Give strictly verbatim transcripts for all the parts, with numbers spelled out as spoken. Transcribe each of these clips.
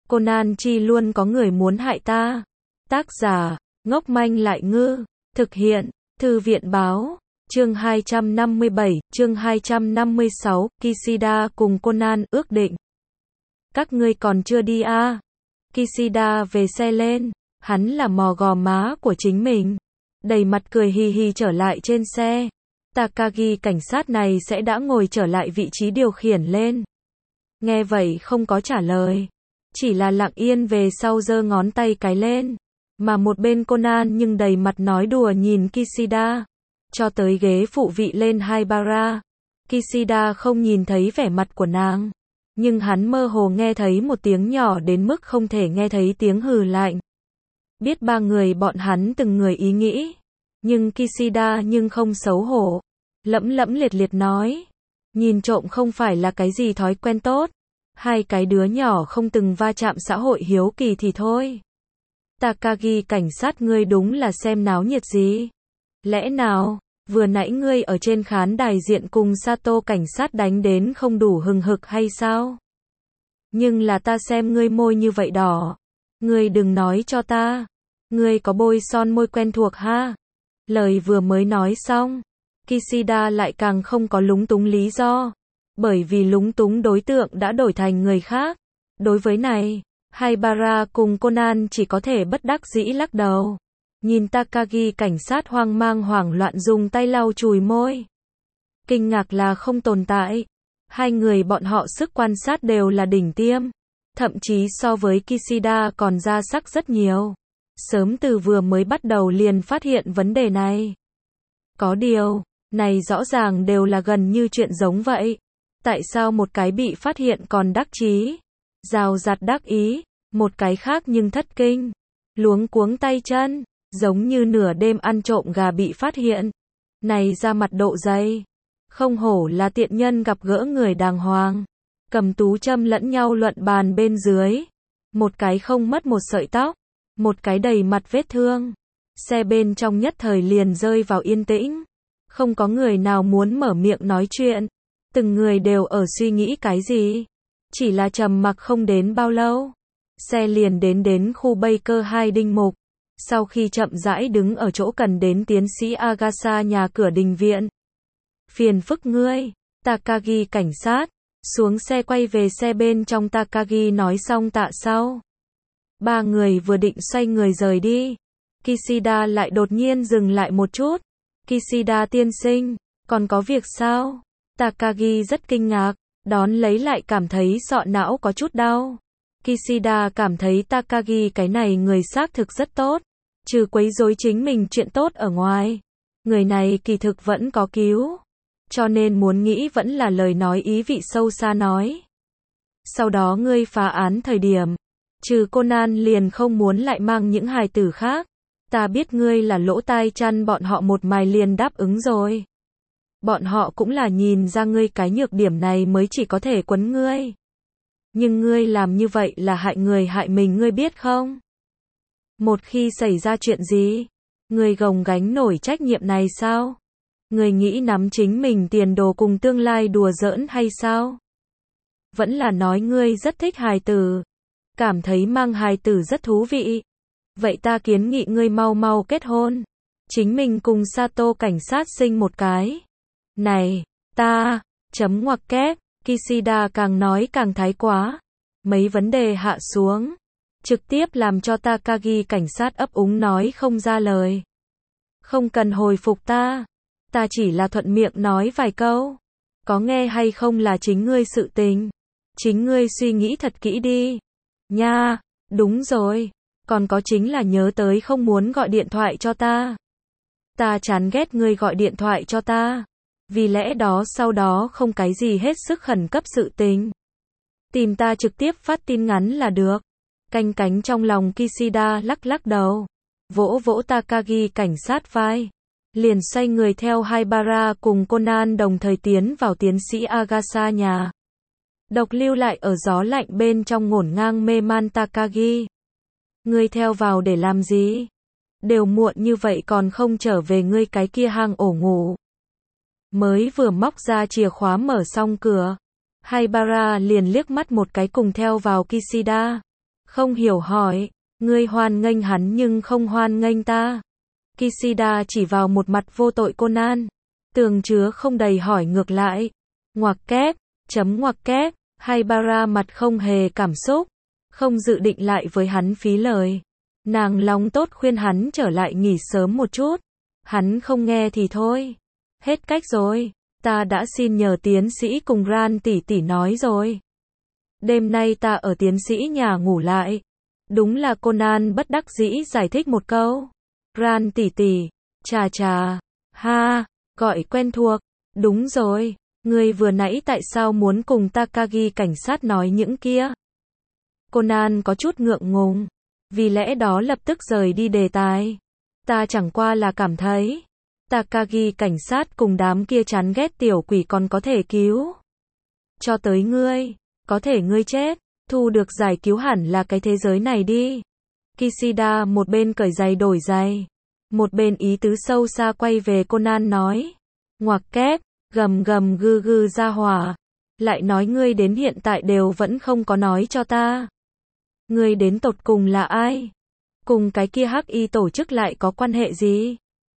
Conan chi luôn có người muốn hại ta. Tác giả, ngốc manh lại ngư. Thực hiện, Thư viện báo. Chương hai trăm năm mươi bảy, chương hai trăm năm mươi sáu, Kishida cùng Conan ước định. Các ngươi còn chưa đi à? Kishida về xe lên, hắn là mò gò má của chính mình. Đầy mặt cười hì hì trở lại trên xe. Takagi cảnh sát này sẽ đã ngồi trở lại vị trí điều khiển lên. Nghe vậy không có trả lời. Chỉ là lặng yên về sau giơ ngón tay cái lên. Mà một bên Conan nhưng đầy mặt nói đùa nhìn Kishida. Cho tới ghế phụ vị lên Haibara. Kishida không nhìn thấy vẻ mặt của nàng. Nhưng hắn mơ hồ nghe thấy một tiếng nhỏ đến mức không thể nghe thấy tiếng hừ lạnh. Biết ba người bọn hắn từng người ý nghĩ. Nhưng Kishida nhưng không xấu hổ. Lẫm lẫm liệt liệt nói. Nhìn trộm không phải là cái gì thói quen tốt. Hai cái đứa nhỏ không từng va chạm xã hội hiếu kỳ thì thôi. Takagi cảnh sát ngươi đúng là xem náo nhiệt gì. Lẽ nào, vừa nãy ngươi ở trên khán đài diện cùng Sato cảnh sát đánh đến không đủ hừng hực hay sao? Nhưng là ta xem ngươi môi như vậy đỏ. Ngươi đừng nói cho ta. Ngươi có bôi son môi quen thuộc ha? Lời vừa mới nói xong. Kishida lại càng không có lúng túng lý do. Bởi vì lúng túng đối tượng đã đổi thành người khác. Đối với này, Haibara cùng Conan chỉ có thể bất đắc dĩ lắc đầu. Nhìn Takagi cảnh sát hoang mang hoảng loạn dùng tay lau chùi môi. Kinh ngạc là không tồn tại. Hai người bọn họ sức quan sát đều là đỉnh tiêm. Thậm chí so với Kishida còn ra sắc rất nhiều. Sớm từ vừa mới bắt đầu liền phát hiện vấn đề này. Có điều, này rõ ràng đều là gần như chuyện giống vậy. Tại sao một cái bị phát hiện còn đắc chí, rào rạt đắc ý, một cái khác nhưng thất kinh, luống cuống tay chân, giống như nửa đêm ăn trộm gà bị phát hiện. Này ra mặt độ dày, không hổ là tiện nhân gặp gỡ người đàng hoàng. Cầm tú châm lẫn nhau luận bàn bên dưới. Một cái không mất một sợi tóc, một cái đầy mặt vết thương. Xe bên trong nhất thời liền rơi vào yên tĩnh. Không có người nào muốn mở miệng nói chuyện. Từng người đều ở suy nghĩ cái gì. Chỉ là trầm mặc không đến bao lâu. Xe liền đến đến khu Baker hai đinh mục. Sau khi chậm rãi đứng ở chỗ cần đến tiến sĩ Agasa nhà cửa đình viện. Phiền phức ngươi, Takagi cảnh sát. Xuống xe quay về xe bên trong Takagi nói xong tạ sau. Ba người vừa định xoay người rời đi. Kishida lại đột nhiên dừng lại một chút. Kishida tiên sinh, còn có việc sao? Takagi rất kinh ngạc, đón lấy lại cảm thấy sọ não có chút đau. Kishida cảm thấy Takagi cái này người xác thực rất tốt. Trừ quấy rối chính mình chuyện tốt ở ngoài. Người này kỳ thực vẫn có cứu. Cho nên muốn nghĩ vẫn là lời nói ý vị sâu xa nói. Sau đó ngươi phá án thời điểm. Trừ Conan liền không muốn lại mang những hài tử khác. Ta biết ngươi là lỗ tai chăn bọn họ một mài liền đáp ứng rồi. Bọn họ cũng là nhìn ra ngươi cái nhược điểm này mới chỉ có thể quấn ngươi. Nhưng ngươi làm như vậy là hại người hại mình ngươi biết không? Một khi xảy ra chuyện gì, ngươi gồng gánh nổi trách nhiệm này sao? Ngươi nghĩ nắm chính mình tiền đồ cùng tương lai đùa giỡn hay sao? Vẫn là nói ngươi rất thích hài tử, cảm thấy mang hài tử rất thú vị. Vậy ta kiến nghị ngươi mau mau kết hôn. Chính mình cùng Sato cảnh sát sinh một cái. Này, ta, chấm ngoặc kép, Kishida càng nói càng thái quá. Mấy vấn đề hạ xuống. Trực tiếp làm cho Takagi cảnh sát ấp úng nói không ra lời. Không cần hồi phục ta. Ta chỉ là thuận miệng nói vài câu. Có nghe hay không là chính ngươi sự tình. Chính ngươi suy nghĩ thật kỹ đi. Nha, đúng rồi. Còn có chính là nhớ tới không muốn gọi điện thoại cho ta. Ta chán ghét ngươi gọi điện thoại cho ta. Vì lẽ đó sau đó không cái gì hết sức khẩn cấp sự tình. Tìm ta trực tiếp phát tin ngắn là được. Canh cánh trong lòng Kishida lắc lắc đầu. Vỗ vỗ Takagi cảnh sát vai. Liền xoay người theo Haibara cùng Conan đồng thời tiến vào tiến sĩ Agasa nhà. Độc lưu lại ở gió lạnh bên trong ngổn ngang mê man Takagi. Ngươi theo vào để làm gì? Đều muộn như vậy còn không trở về ngươi cái kia hang ổ ngủ. Mới vừa móc ra chìa khóa mở xong cửa. Haibara liền liếc mắt một cái cùng theo vào Kishida. Không hiểu hỏi, ngươi hoan nghênh hắn nhưng không hoan nghênh ta. Kishida chỉ vào một mặt vô tội Conan. Tường chứa không đầy hỏi ngược lại. Ngoặc kép, chấm ngoặc kép, Haibara mặt không hề cảm xúc, không dự định lại với hắn phí lời. Nàng lòng tốt khuyên hắn trở lại nghỉ sớm một chút. Hắn không nghe thì thôi. Hết cách rồi, ta đã xin nhờ tiến sĩ cùng Ran tỷ tỷ nói rồi. Đêm nay ta ở tiến sĩ nhà ngủ lại. Đúng là Conan bất đắc dĩ giải thích một câu. Ran tỷ tỷ, chà chà, ha, gọi quen thuộc, đúng rồi, ngươi vừa nãy tại sao muốn cùng Takagi cảnh sát nói những kia? Conan có chút ngượng ngùng, vì lẽ đó lập tức rời đi đề tài. Ta chẳng qua là cảm thấy, Takagi cảnh sát cùng đám kia chán ghét tiểu quỷ còn có thể cứu. Cho tới ngươi, có thể ngươi chết, thu được giải cứu hẳn là cái thế giới này đi. Kishida một bên cởi giày đổi giày, một bên ý tứ sâu xa quay về Conan nói. Ngoặc kép, gầm gầm gư gư ra hỏa. Lại nói ngươi đến hiện tại đều vẫn không có nói cho ta. Ngươi đến tột cùng là ai? Cùng cái kia hắc y tổ chức lại có quan hệ gì?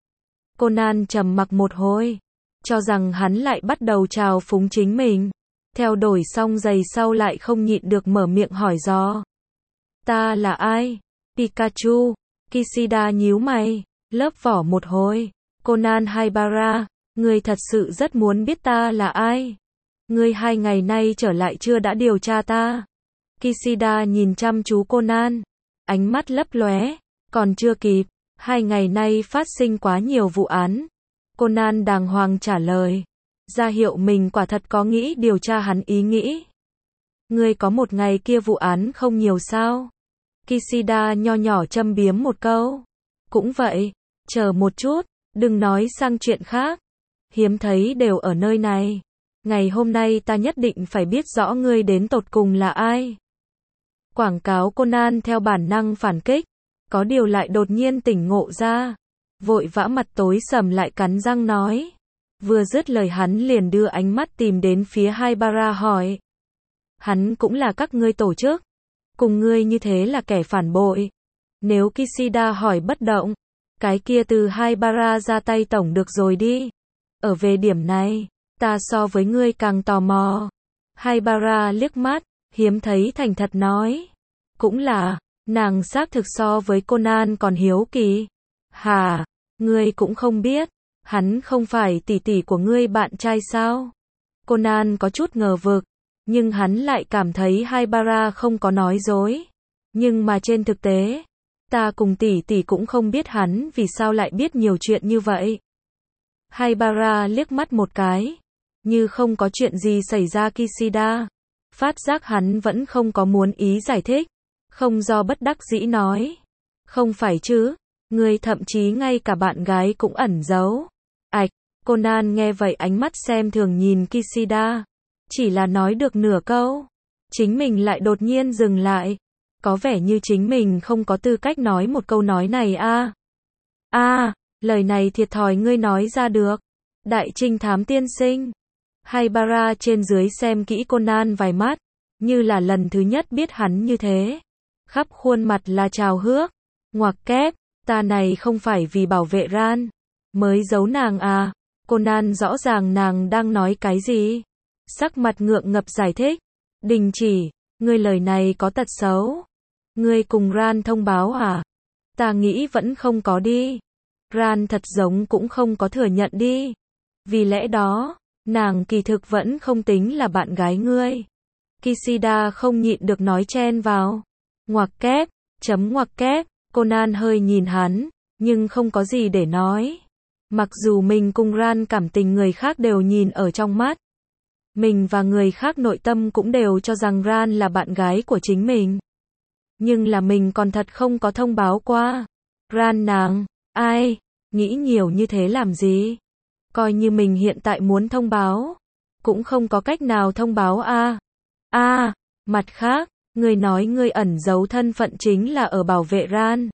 Conan trầm mặc một hồi, cho rằng hắn lại bắt đầu trào phúng chính mình. Theo đổi xong giày sau lại không nhịn được mở miệng hỏi dò. Ta là ai? Pikachu. Kishida nhíu mày, lớp vỏ một hồi. Conan Haibara, ngươi thật sự rất muốn biết ta là ai? Ngươi hai ngày nay trở lại chưa đã điều tra ta? Kishida nhìn chăm chú Conan, ánh mắt lấp lóe, còn chưa kịp, hai ngày nay phát sinh quá nhiều vụ án. Conan đàng hoàng trả lời, ra hiệu mình quả thật có nghĩ điều tra hắn ý nghĩ. Ngươi có một ngày kia vụ án không nhiều sao? Kishida nho nhỏ châm biếm một câu. Cũng vậy, chờ một chút, đừng nói sang chuyện khác. Hiếm thấy đều ở nơi này. Ngày hôm nay ta nhất định phải biết rõ ngươi đến tột cùng là ai. Quảng cáo Conan theo bản năng phản kích, có điều lại đột nhiên tỉnh ngộ ra. Vội vã mặt tối sầm lại cắn răng nói. Vừa dứt lời hắn liền đưa ánh mắt tìm đến phía Haibara hỏi. Hắn cũng là các ngươi tổ chức. Cùng ngươi như thế là kẻ phản bội. Nếu Kishida hỏi bất động, cái kia từ Haibara ra tay tổng được rồi đi. Ở về điểm này, ta so với ngươi càng tò mò. Haibara liếc mắt, hiếm thấy thành thật nói. Cũng là, nàng xác thực so với Conan còn hiếu kỳ. Hà, ngươi cũng không biết, hắn không phải tỷ tỷ của ngươi bạn trai sao? Conan có chút ngờ vực, nhưng hắn lại cảm thấy Haibara không có nói dối. Nhưng mà trên thực tế, ta cùng tỷ tỷ cũng không biết hắn vì sao lại biết nhiều chuyện như vậy. Haibara liếc mắt một cái, như không có chuyện gì xảy ra. Kishida phát giác hắn vẫn không có muốn ý giải thích, không do bất đắc dĩ nói. Không phải chứ, ngươi thậm chí ngay cả bạn gái cũng ẩn giấu. Ảch, Conan nghe vậy ánh mắt xem thường nhìn Kishida. Chỉ là nói được nửa câu, chính mình lại đột nhiên dừng lại. Có vẻ như chính mình không có tư cách nói một câu nói này a. A, lời này thiệt thòi ngươi nói ra được. Đại trinh thám tiên sinh. Haibara trên dưới xem kỹ Conan vài mắt, như là lần thứ nhất biết hắn như thế. Khắp khuôn mặt là trào hước. Ngoặc kép, ta này không phải vì bảo vệ Ran mới giấu nàng à? Conan rõ ràng nàng đang nói cái gì. Sắc mặt ngượng ngập giải thích. Đình chỉ, ngươi lời này có tật xấu. Ngươi cùng Ran thông báo à? Ta nghĩ vẫn không có đi. Ran thật giống cũng không có thừa nhận đi. Vì lẽ đó, nàng kỳ thực vẫn không tính là bạn gái ngươi. Kishida không nhịn được nói chen vào. Ngoặc kép, chấm ngoặc kép, Conan hơi nhìn hắn, nhưng không có gì để nói. Mặc dù mình cùng Ran cảm tình người khác đều nhìn ở trong mắt. Mình và người khác nội tâm cũng đều cho rằng Ran là bạn gái của chính mình. Nhưng là mình còn thật không có thông báo qua. Ran nàng, ai, nghĩ nhiều như thế làm gì? Coi như mình hiện tại muốn thông báo, cũng không có cách nào thông báo a. A, mặt khác, ngươi nói ngươi ẩn giấu thân phận chính là ở bảo vệ Ran.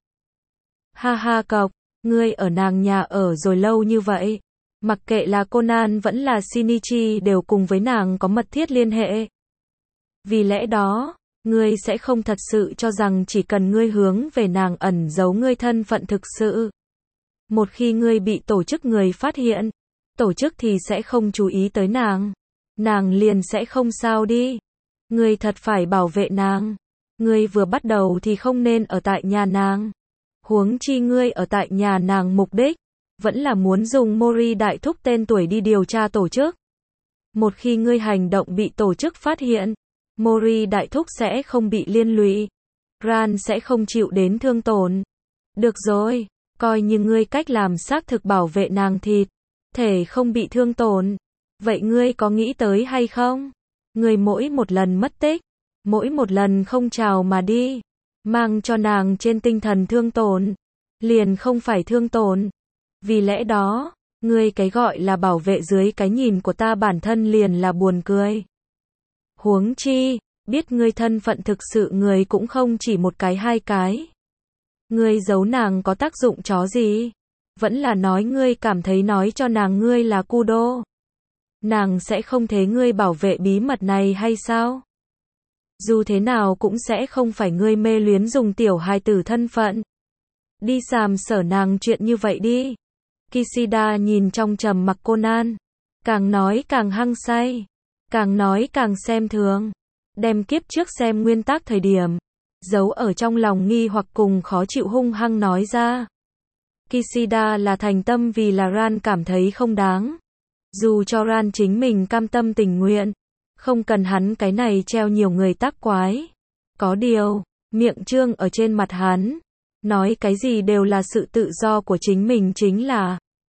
Ha ha cọc, ngươi ở nàng nhà ở rồi lâu như vậy. Mặc kệ là Conan vẫn là Shinichi đều cùng với nàng có mật thiết liên hệ. Vì lẽ đó, Ngươi sẽ không thật sự cho rằng chỉ cần ngươi hướng về nàng ẩn giấu ngươi thân phận thực sự. Một khi ngươi bị tổ chức người phát hiện, tổ chức thì sẽ không chú ý tới nàng. Nàng liền sẽ không sao đi. Ngươi thật phải bảo vệ nàng. Ngươi vừa bắt đầu thì không nên ở tại nhà nàng. Huống chi ngươi ở tại nhà nàng mục đích vẫn là muốn dùng Mori đại thúc tên tuổi đi điều tra tổ chức. Một khi ngươi hành động bị tổ chức phát hiện, Mori đại thúc sẽ không bị liên lụy. Ran sẽ không chịu đến thương tổn. Được rồi, coi như ngươi cách làm xác thực bảo vệ nàng thịt, thể không bị thương tổn. Vậy ngươi có nghĩ tới hay không? Ngươi mỗi một lần mất tích, mỗi một lần không chào mà đi, mang cho nàng trên tinh thần thương tổn, liền không phải thương tổn. Vì lẽ đó, ngươi cái gọi là bảo vệ dưới cái nhìn của ta bản thân liền là buồn cười. Huống chi, biết ngươi thân phận thực sự người cũng không chỉ một cái hai cái. Ngươi giấu nàng có tác dụng chó gì? Vẫn là nói ngươi cảm thấy nói cho nàng ngươi là Kudo. Nàng sẽ không thế ngươi bảo vệ bí mật này hay sao? Dù thế nào cũng sẽ không phải ngươi mê luyến dùng tiểu hài tử thân phận. Đi sàm sở nàng chuyện như vậy đi. Kishida nhìn trong trầm mặc Conan. Càng nói càng hăng say. Càng nói càng xem thường. Đem kiếp trước xem nguyên tác thời điểm. Giấu ở trong lòng nghi hoặc cùng khó chịu hung hăng nói ra. Kishida là thành tâm vì là Ran cảm thấy không đáng. Dù cho Ran chính mình cam tâm tình nguyện. Không cần hắn cái này treo nhiều người tác quái. Có điều, miệng trương ở trên mặt hắn. Nói cái gì đều là sự tự do của chính mình chính là.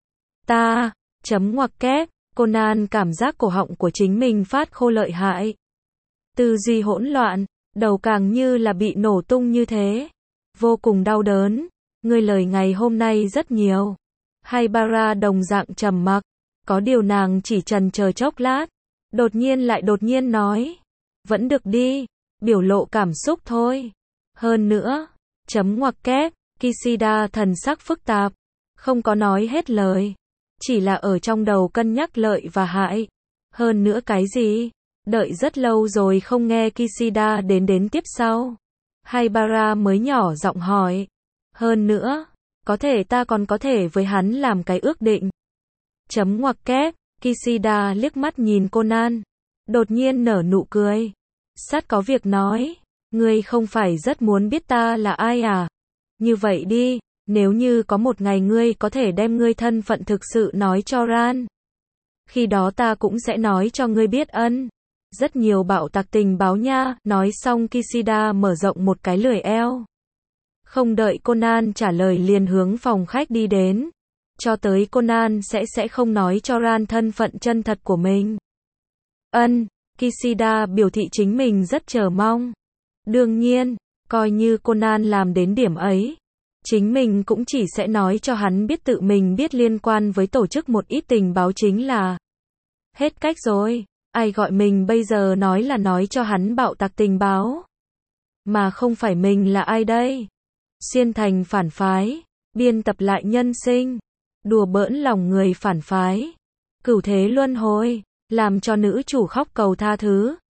Ta, chấm ngoặc kép, Conan cảm giác cổ họng của chính mình phát khô lợi hại. Tư duy hỗn loạn, đầu càng như là bị nổ tung như thế. Vô cùng đau đớn. Ngươi lời ngày hôm nay rất nhiều. Haibara đồng dạng trầm mặc. Có điều nàng chỉ chần chờ chốc lát. Đột nhiên lại đột nhiên nói. Vẫn được đi. Biểu lộ cảm xúc thôi. Hơn nữa. Chấm ngoặc kép. Kishida thần sắc phức tạp. Không có nói hết lời. Chỉ là ở trong đầu cân nhắc lợi và hại. Hơn nữa cái gì? Đợi rất lâu rồi không nghe Kishida đến đến tiếp sau. Haibara mới nhỏ giọng hỏi. Hơn nữa. Có thể ta còn có thể với hắn làm cái ước định. Chấm ngoặc kép. Kishida liếc mắt nhìn Conan. Đột nhiên nở nụ cười. Sát có việc nói. Ngươi không phải rất muốn biết ta là ai à? Như vậy đi. Nếu như có một ngày ngươi có thể đem ngươi thân phận thực sự nói cho Ran. Khi đó ta cũng sẽ nói cho ngươi biết ân. Rất nhiều bạo tạc tình báo nha. Nói xong Kishida mở rộng một cái lười eo. Không đợi Conan trả lời liền hướng phòng khách đi đến. Cho tới Conan sẽ sẽ không nói cho Ran thân phận chân thật của mình. Ân, Kishida biểu thị chính mình rất chờ mong. Đương nhiên, coi như Conan làm đến điểm ấy. Chính mình cũng chỉ sẽ nói cho hắn biết tự mình biết liên quan với tổ chức một ít tình báo chính là. Hết cách rồi, ai gọi mình bây giờ nói là nói cho hắn bạo tạc tình báo. Mà không phải mình là ai đây? Xuyên thành phản phái, biên tập lại nhân sinh, đùa bỡn lòng người phản phái, cửu thế luân hồi, làm cho nữ chủ khóc cầu tha thứ.